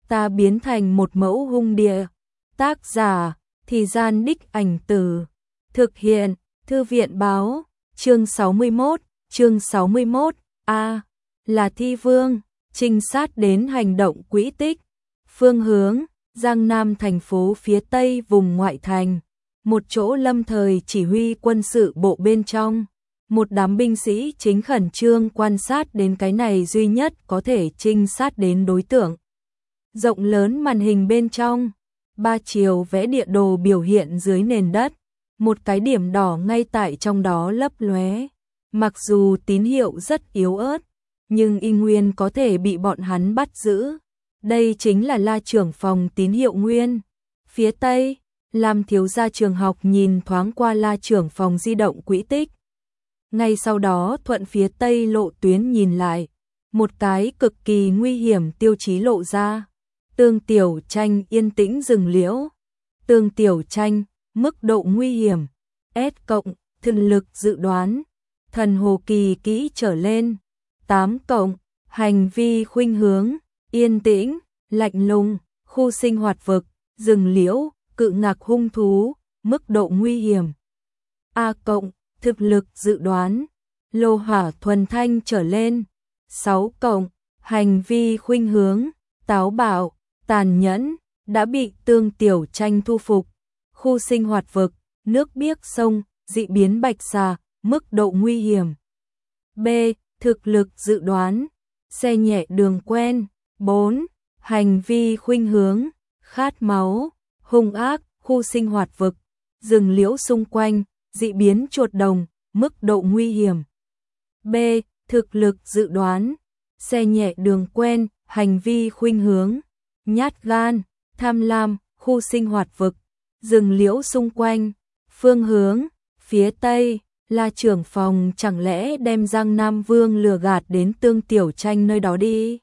ta biến thành một mẫu hung địa. Tác giả, Thì Gian Đích Ảnh Từ. Thực hiện, Thư viện báo, chương 61, A. Là Thi Vương, trinh sát đến hành động quỹ tích. Phương hướng, Giang Nam thành phố phía tây vùng ngoại thành. Một chỗ lâm thời chỉ huy quân sự bộ bên trong. Một đám binh sĩ chính khẩn trương quan sát đến cái này duy nhất có thể trinh sát đến đối tượng. Rộng lớn màn hình bên trong, 3 chiều vẽ địa đồ biểu hiện dưới nền đất, một cái điểm đỏ ngay tại trong đó lấp lóe. Mặc dù tín hiệu rất yếu ớt, nhưng y nguyên có thể bị bọn hắn bắt giữ. Đây chính là La trưởng phòng tín hiệu nguyên. Phía tây, Lam thiếu gia trường học nhìn thoáng qua La trưởng phòng di động quỹ tích. Ngay sau đó thuận phía tây lộ tuyến nhìn lại, một cái cực kỳ nguy hiểm tiêu chí lộ ra. Tương Tiểu Tranh yên tĩnh rừng liễu. Tương Tiểu Tranh, mức độ nguy hiểm S+, thực lực dự đoán thần hồ kỳ kỹ trở lên 8+, hành vi khuynh hướng yên tĩnh, lạnh lùng, khu sinh hoạt vực, rừng liễu, cự ngạc hung thú, mức độ nguy hiểm A+, thực lực dự đoán lô hỏa thuần thanh trở lên 6+, hành vi khuynh hướng táo bạo, tàn nhẫn, đã bị Tương Tiểu Tranh thu phục. Khu sinh hoạt vực, nước biếc sông, dị biến bạch xà, mức độ nguy hiểm B. Thực lực dự đoán xe nhẹ đường quen 4. Hành vi khuynh hướng khát máu, hung ác, khu sinh hoạt vực, rừng liễu xung quanh, dị biến chuột đồng, mức độ nguy hiểm B. Thực lực dự đoán xe nhẹ đường quen, hành vi khuynh hướng nhát gan, tham lam, khu sinh hoạt vực, rừng liễu xung quanh. Phương hướng phía tây, La trưởng phòng chẳng lẽ đem Giang Nam Vương lừa gạt đến Tương Tiểu Tranh nơi đó đi.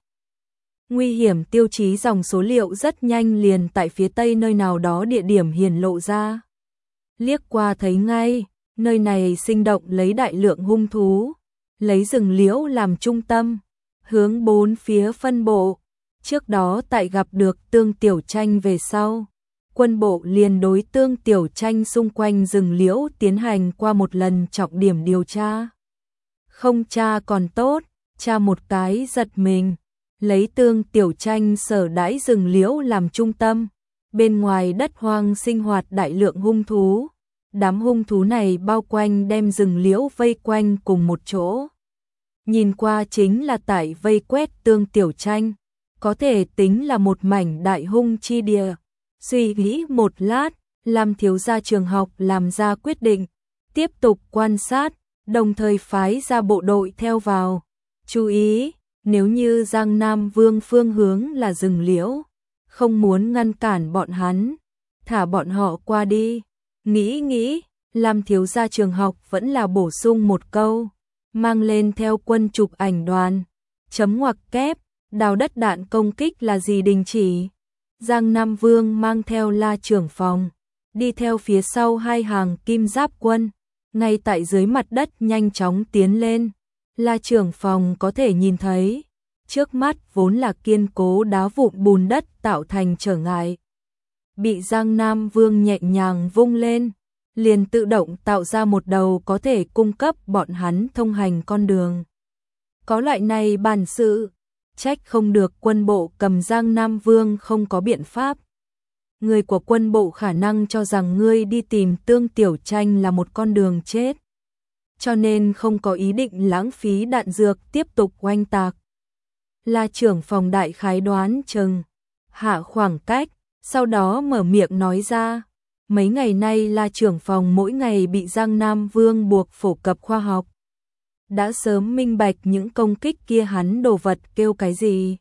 Nguy hiểm tiêu chí dòng số liệu rất nhanh liền tại phía tây nơi nào đó địa điểm hiển lộ ra. Liếc qua thấy ngay, nơi này sinh động lấy đại lượng hung thú, lấy rừng liễu làm trung tâm, hướng bốn phía phân bộ. Trước đó tại gặp được Tương Tiểu Tranh về sau, quân bộ liền đối Tương Tiểu Tranh xung quanh rừng liễu tiến hành qua một lần trọng điểm điều tra. Không tra còn tốt, tra một cái giật mình, lấy Tương Tiểu Tranh sở đãi rừng liễu làm trung tâm, bên ngoài đất hoang sinh hoạt đại lượng hung thú. Đám hung thú này bao quanh đem rừng liễu vây quanh cùng một chỗ. Nhìn qua chính là tại vây quét Tương Tiểu Tranh, có thể tính là một mảnh đại hung chi địa. Suy nghĩ một lát, Lam thiếu gia trường học làm ra quyết định, tiếp tục quan sát, đồng thời phái ra bộ đội theo vào. Chú ý, nếu như Giang Nam Vương phương hướng là rừng liễu, không muốn ngăn cản bọn hắn, thả bọn họ qua đi. Nghĩ, Lam thiếu gia trường học vẫn là bổ sung một câu, mang lên theo quân chụp ảnh đoàn, chấm ngoặc kép, đào đất đạn công kích là gì đình chỉ. Giang Nam Vương mang theo La trưởng phòng, đi theo phía sau hai hàng kim giáp quân, ngay tại dưới mặt đất nhanh chóng tiến lên. La trưởng phòng có thể nhìn thấy, trước mắt vốn là kiên cố đá vụn bùn đất tạo thành trở ngại. Bị Giang Nam Vương nhẹ nhàng vung lên, liền tự động tạo ra một đầu có thể cung cấp bọn hắn thông hành con đường. Có loại này bản sự, trách không được quân bộ cầm Giang Nam Vương không có biện pháp. Người của quân bộ khả năng cho rằng ngươi đi tìm Tương Tiểu Tranh là một con đường chết, cho nên không có ý định lãng phí đạn dược tiếp tục oanh tạc. La trưởng phòng đại khái đoán chừng hạ khoảng cách, sau đó mở miệng nói ra. Mấy ngày nay La trưởng phòng mỗi ngày bị Giang Nam Vương buộc phổ cập khoa học, đã sớm minh bạch những công kích kia hắn đồ vật kêu cái gì.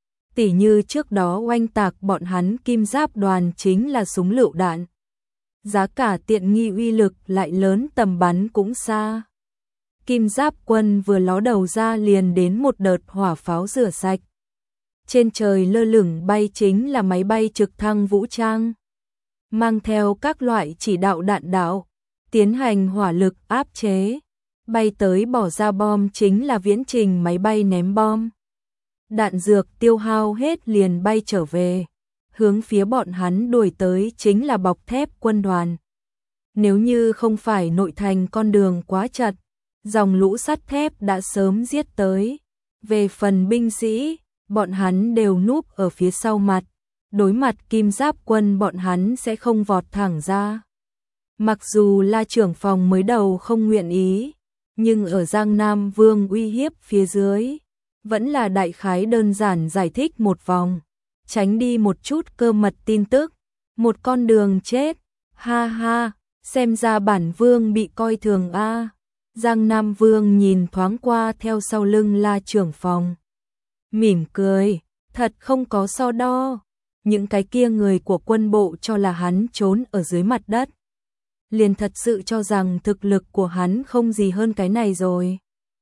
Tỉ như trước đó oanh tạc bọn hắn kim giáp đoàn chính là súng lựu đạn. Giá cả tiện nghi uy lực lại lớn, tầm bắn cũng xa. Kim giáp quân vừa ló đầu ra liền đến một đợt hỏa pháo rửa sạch. Trên trời lơ lửng bay chính là máy bay trực thăng vũ trang, mang theo các loại chỉ đạo đạn đạo, tiến hành hỏa lực áp chế. Bay tới bỏ ra bom chính là viễn trình máy bay ném bom. đạn dược tiêu hao hết liền bay trở về. Hướng phía bọn hắn đuổi tới chính là bọc thép quân đoàn. Nếu như không phải nội thành con đường quá chật, dòng lũ sắt thép đã sớm giết tới. Về phần binh sĩ, bọn hắn đều núp ở phía sau mặt. Đối mặt kim giáp quân bọn hắn sẽ không vọt thẳng ra. Mặc dù La trưởng phòng mới đầu không nguyện ý, nhưng ở Giang Nam Vương uy hiếp phía dưới, vẫn là đại khái đơn giản giải thích một vòng, tránh đi một chút cơ mật tin tức, một con đường chết, ha ha, xem ra bản vương bị coi thường a. Giang Nam Vương nhìn thoáng qua theo sau lưng La trưởng phòng, mỉm cười, thật không có so đo, những cái kia người của quân bộ cho là hắn trốn ở dưới mặt đất, liền thật sự cho rằng thực lực của hắn không gì hơn cái này rồi.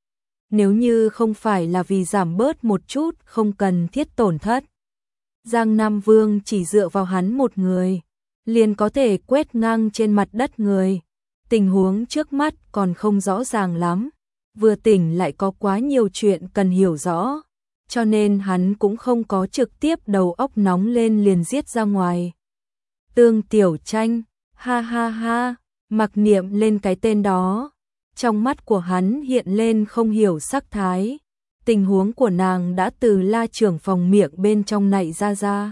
Nếu như không phải là vì giảm bớt một chút không cần thiết tổn thất, Giang Nam Vương chỉ dựa vào hắn một người, liền có thể quét ngang trên mặt đất người. Tình huống trước mắt còn không rõ ràng lắm, vừa tỉnh lại có quá nhiều chuyện cần hiểu rõ, cho nên hắn cũng không có trực tiếp đầu óc nóng lên liền giết ra ngoài. Tương Tiểu Tranh, ha ha ha, mặc niệm lên cái tên đó, trong mắt của hắn hiện lên không hiểu sắc thái. Tình huống của nàng đã từ La trưởng phòng miệng bên trong nảy ra.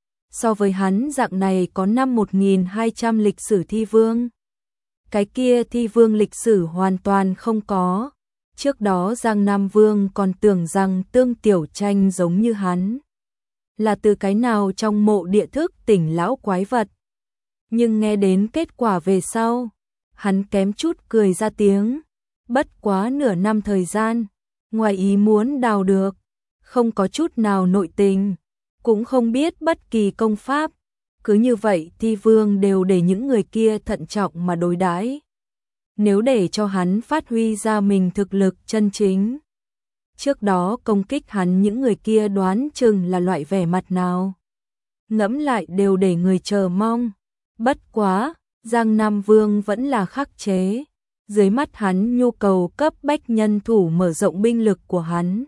So với hắn dạng này có năm 1200 lịch sử thi vương. Cái kia thi vương lịch sử hoàn toàn không có. Trước đó Giang Nam Vương còn tưởng rằng Tương Tiểu Tranh giống như hắn, là từ cái nào trong mộ địa thức tỉnh lão quái vật. Nhưng nghe đến kết quả về sau, hắn kém chút cười ra tiếng. Bất quá nửa năm thời gian, ngoài ý muốn đào được, không có chút nào nội tình, cũng không biết bất kỳ công pháp. Cứ như vậy thi vương đều để những người kia thận trọng mà đối đãi. Nếu để cho hắn phát huy ra mình thực lực chân chính, trước đó công kích hắn những người kia đoán chừng là loại vẻ mặt nào. Ngẫm lại đều để người chờ mong. Bất quá, Giang Nam Vương vẫn là khắc chế. Dưới mắt hắn nhu cầu cấp bách nhân thủ mở rộng binh lực của hắn.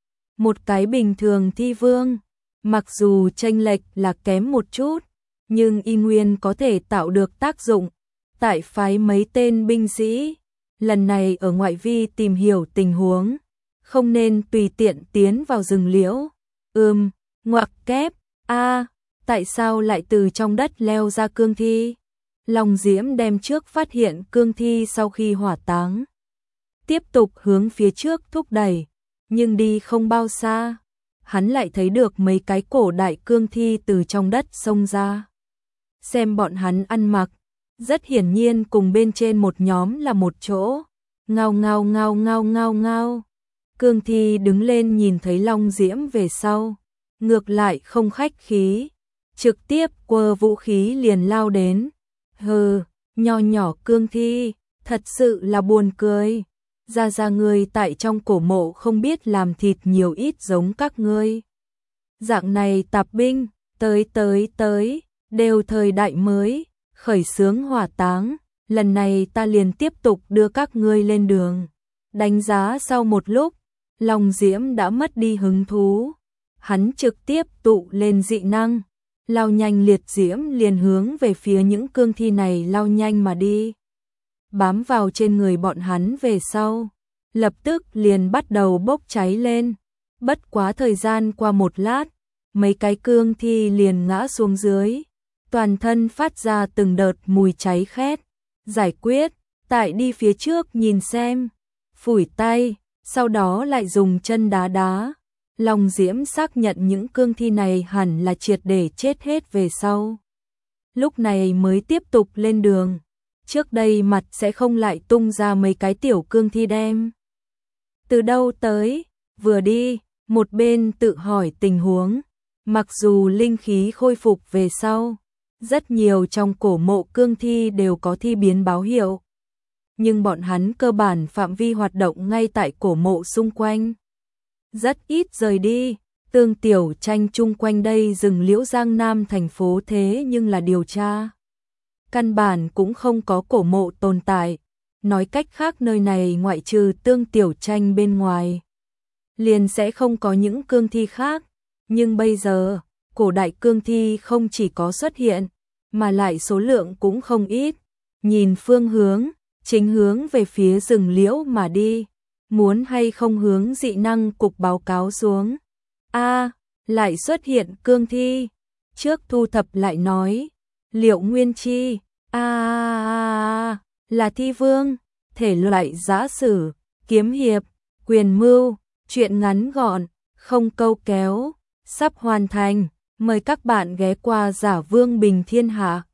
Một cái bình thường thi vương, mặc dù chênh lệch là kém một chút, nhưng y nguyên có thể tạo được tác dụng. Tại phái mấy tên binh sĩ, lần này ở ngoại vi tìm hiểu tình huống, không nên tùy tiện tiến vào rừng liễu. Ngoặc kép, tại sao lại từ trong đất leo ra cương thi? Long Diễm đem trước phát hiện cương thi sau khi hỏa táng, tiếp tục hướng phía trước thúc đẩy, nhưng đi không bao xa, hắn lại thấy được mấy cái cổ đại cương thi từ trong đất xông ra. Xem bọn hắn ăn mặc, rất hiển nhiên cùng bên trên một nhóm là một chỗ. Ngao ngao ngao ngao ngao ngao. Cương thi đứng lên nhìn thấy Long Diễm về sau, ngược lại không khách khí, trực tiếp quơ vũ khí liền lao đến. Hừ, nho nhỏ cương thi, thật sự là buồn cười. Ra người tại trong cổ mộ không biết làm thịt nhiều ít giống các ngươi. Dạng này tạp binh, tới, đều thời đại mới, khởi xướng hỏa táng, lần này ta liền tiếp tục đưa các ngươi lên đường. Đánh giá sau một lúc, Long Diễm đã mất đi hứng thú. Hắn trực tiếp tụ lên dị năng, lao nhanh liệt diễm liền hướng về phía những cương thi này lao nhanh mà đi. Bám vào trên người bọn hắn về sau, lập tức liền bắt đầu bốc cháy lên. Bất quá thời gian qua một lát, mấy cái cương thi liền ngã xuống dưới, toàn thân phát ra từng đợt mùi cháy khét. Giải quyết, tại đi phía trước nhìn xem, phủi tay, sau đó lại dùng chân đá đá. Long Diễm xác nhận những cương thi này hẳn là triệt để chết hết về sau. Lúc này mới tiếp tục lên đường. Trước đây mặt sẽ không lại tung ra mấy cái tiểu cương thi đem. Từ đâu tới, vừa đi, một bên tự hỏi tình huống. Mặc dù linh khí khôi phục về sau, rất nhiều trong cổ mộ cương thi đều có thi biến báo hiệu. Nhưng bọn hắn cơ bản phạm vi hoạt động ngay tại cổ mộ xung quanh. Rất ít rời đi, Tương Tiểu Tranh chung quanh đây rừng liễu Giang Nam thành phố thế nhưng là điều tra. Căn bản cũng không có cổ mộ tồn tại, nói cách khác nơi này ngoại trừ Tương Tiểu Tranh bên ngoài. liền sẽ không có những cương thi khác. Nhưng bây giờ, cổ đại cương thi không chỉ có xuất hiện, mà lại số lượng cũng không ít. Nhìn phương hướng, chính hướng về phía rừng liễu mà đi. Muốn hay không hướng dị năng cục báo cáo xuống. Lại xuất hiện cương thi. Trước thu thập lại nói. Liệu Nguyên Chi. Là thi vương. Thể loại giã sử, kiếm hiệp, quyền mưu, truyện ngắn gọn, không câu kéo. Sắp hoàn thành. Mời các bạn ghé qua Giả Vương Bình Thiên Hạ.